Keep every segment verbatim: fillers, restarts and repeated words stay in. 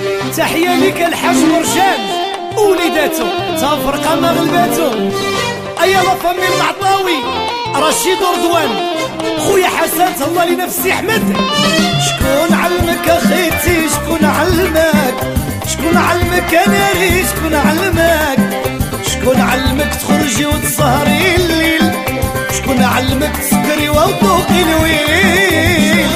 تحية لك الحاج مرجان وليداتو تفرقة ما غلباتو. ايا لا فامي المعطاوي رشيد رضوان خويا حسن الله لنفسي احمد. شكون علمك اخيتي شكون علمك شكون علمك انا لي شكون علمك شكون علمك تخرجي وتسهري الليل شكون علمك تسكري وتذوقي الويل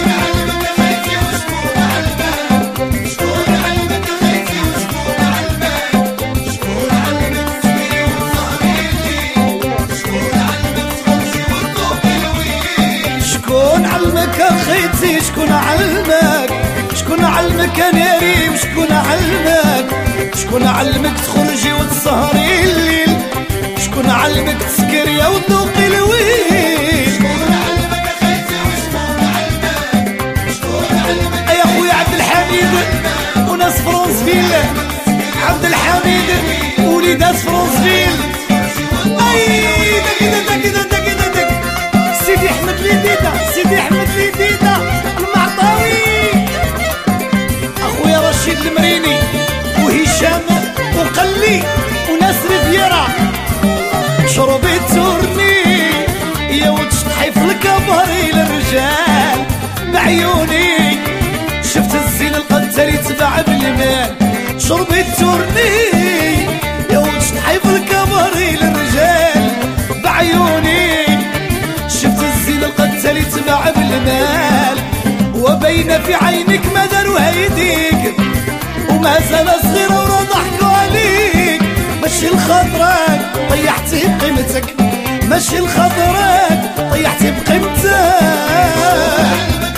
شكون علمك اخيتي شكون علمك شكون علمك انا ري وشكون علمك شكون علمك تخرجي وتسهري الليل شكون علمك تسكري وتذوقي الويل شكون علمك اخيتي وشكون علمك شكون علمك يا خويا عبد الحميد وناس فرونسفيل عبد الحميد وليدات فرونسفيل اي دك دك دك دك دك سيدي احمد ليديدا سيدي احمد ليديدا المعطاوي اخويا رشيد المريني وهشام وقلي وناس ريفيرا شربي تورني يا وتشطحي في الكباري للرجال بعيوني شفت الزين القتالي تباع بالمال شربي تورني يا وتشطحي في الكباري للرجال بعيوني شفت الزين القتالي تباع بالمال وبين في عينك ما داروا هيديك وما زال صغيرة ورا ضحكوا عليك ماشي لخاطرك طيحتي بقيمتك ماشي لخاطرك طيحتي بقيمتك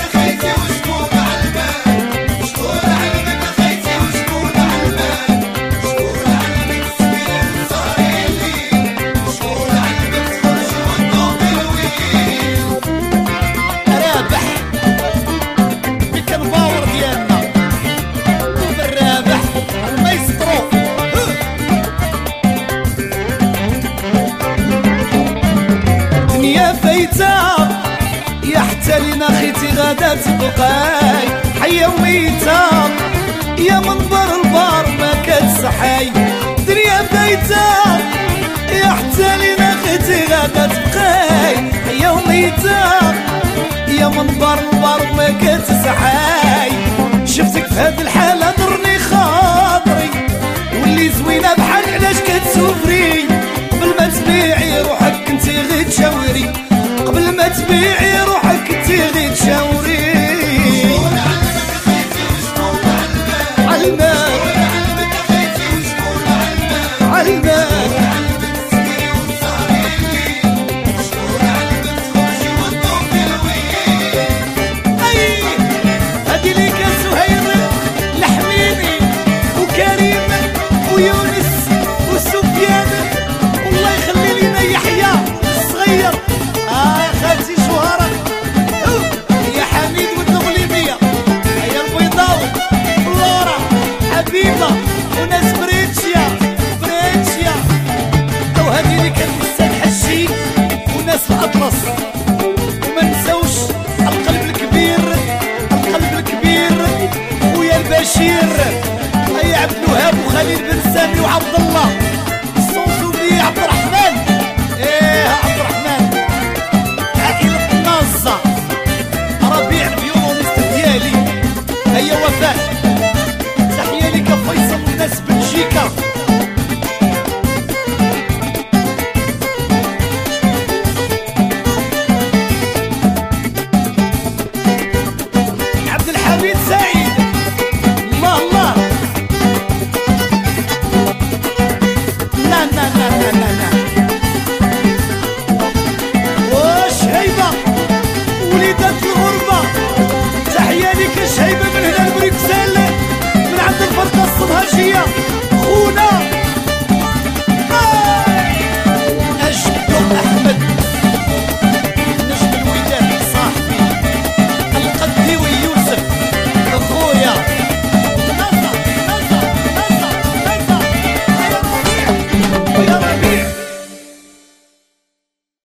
يا حتى لينا خيتي غادا تبقاي حيا وميتة يا منظر البار ما كتسحاي دنيا بايتة يا حتى لينا خيتي غادا تبقاي حيا وميتة يا منظر البار ما كتسحاي شفتك في هاد الحالة درني خاطري واللي زوينة بحال علاش كتسوفري قبل ما تبيعي روحك كنتي غير تشاوري قبل ما تبيعي روحك كنتي غير تشاوري شكون علمك اخيتي وشكون علمك علمك اخيتي وشكون علمك علمك تسكري وتسهري الليل شكون علمك تخرجي وتذوقي الويل اي هادي ليك سهير الحميدي وكريم ويونس وسفيان والله يخلي لينا يحيى الصغير آه خالتي شهرة يا حميد والنغليبية هيا البيضاوي فلورا حبيبة وناس بريتشيا بريتشيا وهذه اللي كانت لسه الحشي وناس الأطلس وما نساوش القلب الكبير القلب الكبير خويا البشير هيا عبد الوهاب وخليل بن سامي وعبد الله الصوصوبي عبد الرحمن ايه عبد الرحمن عائلة الناصة ربيع الفيولونيست ديالي هيا وفاء تحية لك فيصل والناس بلجيكا عبد الحميد سعيد الله الله لا لا لا لا لا لا واش هيبة وليدات الغربة